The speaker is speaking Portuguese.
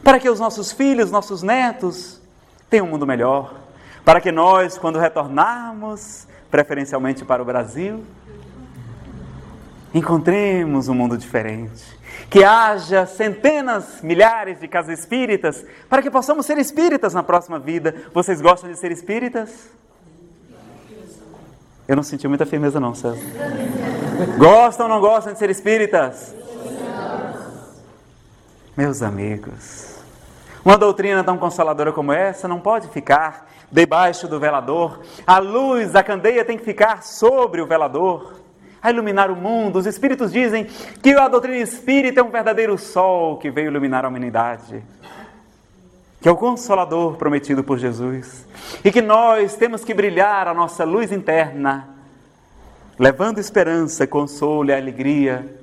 para que os nossos filhos, nossos netos tenham um mundo melhor, para que nós, quando retornarmos, preferencialmente para o Brasil, encontremos um mundo diferente, que haja centenas, milhares de casas espíritas, para que possamos ser espíritas na próxima vida. Vocês gostam de ser espíritas? Eu não senti muita firmeza não, César. Gostam ou não gostam de ser espíritas? Meus amigos, uma doutrina tão consoladora como essa não pode ficar debaixo do velador. A luz da candeia tem que ficar sobre o velador, a iluminar o mundo. Os Espíritos dizem que a doutrina espírita é um verdadeiro sol que veio iluminar a humanidade, que é o Consolador prometido por Jesus, e que nós temos que brilhar a nossa luz interna, levando esperança, consolo e alegria